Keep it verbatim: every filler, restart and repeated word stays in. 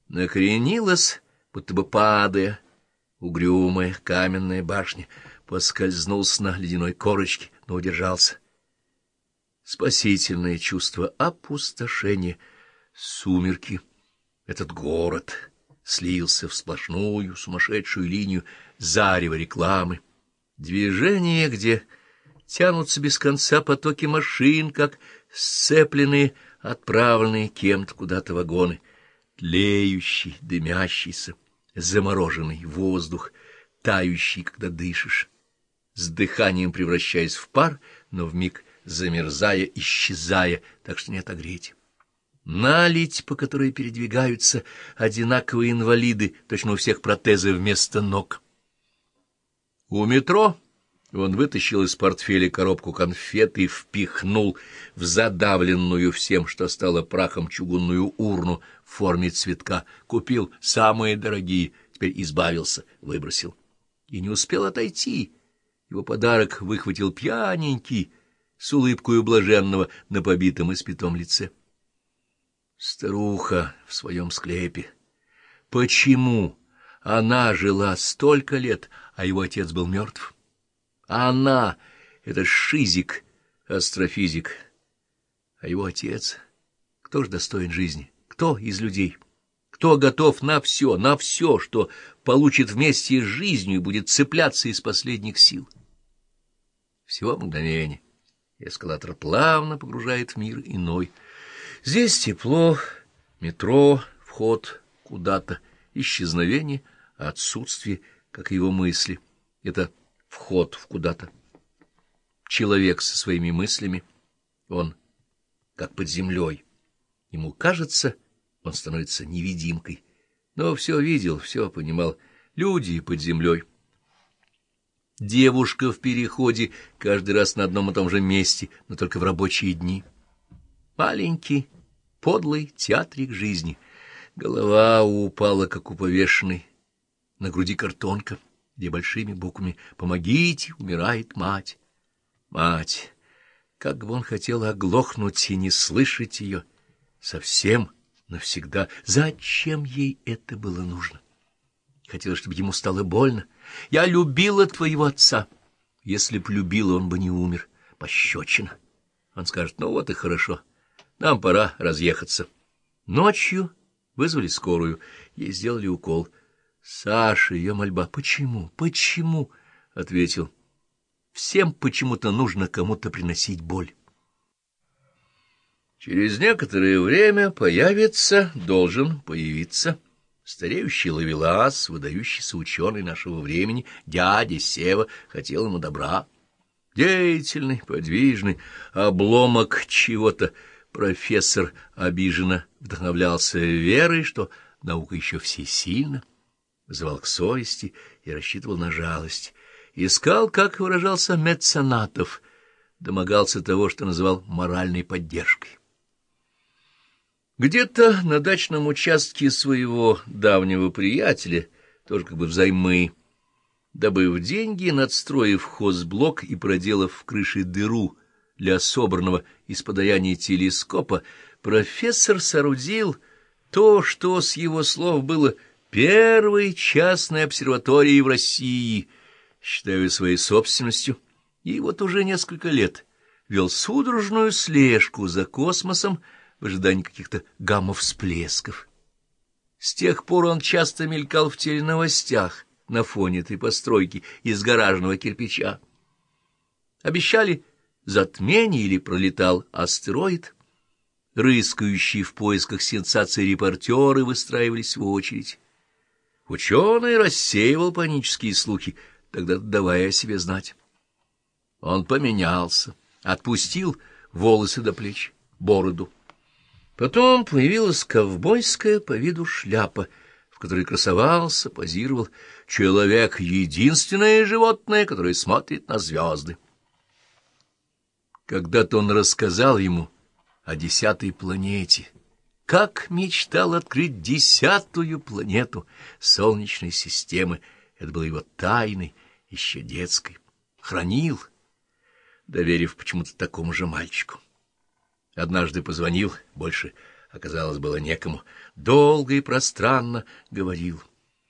накренилась, будто бы падая, угрюмая каменная башня, поскользнулся на ледяной корочке, но удержался. Спасительное чувство опустошения, сумерки, этот город слился в сплошную сумасшедшую линию зарева рекламы, движение, где тянутся без конца потоки машин, как сцепленные, отправленные кем-то куда-то вагоны, тлеющий, дымящийся, замороженный воздух, тающий, когда дышишь, с дыханием превращаясь в пар, но вмиг замерзая, исчезая, так что не отогреть. Наледь, по которой передвигаются одинаковые инвалиды, точно у всех протезы вместо ног. У метро он вытащил из портфеля коробку конфет и впихнул в задавленную всем, что стало прахом, чугунную урну в форме цветка. Купил самые дорогие, теперь избавился, выбросил. И не успел отойти. Его подарок выхватил пьяненький, с улыбкой блаженного на побитом испятом лице. Старуха в своем склепе. Почему она жила столько лет, а его отец был мертв? Она — это шизик, астрофизик. А его отец? Кто ж достоин жизни? Кто из людей? Кто готов на все, на все, что получит вместе с жизнью и будет цепляться из последних сил? Всего мгновение. Эскалатор плавно погружает в мир иной. Здесь тепло, метро, вход куда-то, исчезновение, отсутствие, как и его мысли. Это вход в куда-то. Человек со своими мыслями, он как под землей. Ему кажется, он становится невидимкой. Но все видел, все понимал. Люди под землей. Девушка в переходе каждый раз на одном и том же месте, но только в рабочие дни. Маленький, подлый театрик жизни. Голова упала, как у повешенной. На груди картонка, где большими буквами «Помогите, умирает мать». Мать! Как бы он хотел оглохнуть и не слышать ее. Совсем, навсегда. Зачем ей это было нужно? Хотела, чтобы ему стало больно. Я любила твоего отца. Если б любила, он бы не умер. Пощечина. Он скажет, ну вот и хорошо. Нам пора разъехаться. Ночью вызвали скорую. Ей сделали укол. Саша, ее мольба. Почему? Почему? Ответил. Всем почему-то нужно кому-то приносить боль. Через некоторое время появится, должен появиться стареющий ловелас, выдающийся ученый нашего времени, дядя Сева, хотел ему добра. Деятельный, подвижный, обломок чего-то. Профессор обиженно вдохновлялся верой, что наука еще всесильна, вызывал к совести и рассчитывал на жалость. Искал, как выражался, меценатов, домогался того, что называл моральной поддержкой. Где-то на дачном участке своего давнего приятеля, тоже как бы взаймы, добыв деньги, надстроив хозблок и проделав в крыше дыру для собранного из подаяния телескопа, профессор соорудил то, что, с его слов, было первой частной обсерваторией в России, считая своей собственностью, и вот уже несколько лет вел судорожную слежку за космосом в ожидании каких-то гамма-всплесков. С тех пор он часто мелькал в теленовостях на фоне этой постройки из гаражного кирпича. Обещали затмение или пролетал астероид. Рыскающие в поисках сенсаций репортеры выстраивались в очередь. Ученый рассеивал панические слухи, тогда давая о себе знать. Он поменялся, отпустил волосы до плеч, бороду. Потом появилась ковбойская по виду шляпа, в которой красовался, позировал человек, единственное животное, которое смотрит на звезды. Когда-то он рассказал ему о десятой планете, как мечтал открыть десятую планету Солнечной системы. Это было его тайной, еще детской. Хранил, доверив почему-то такому же мальчику. Однажды позвонил, больше оказалось, было некому, долго и пространно говорил.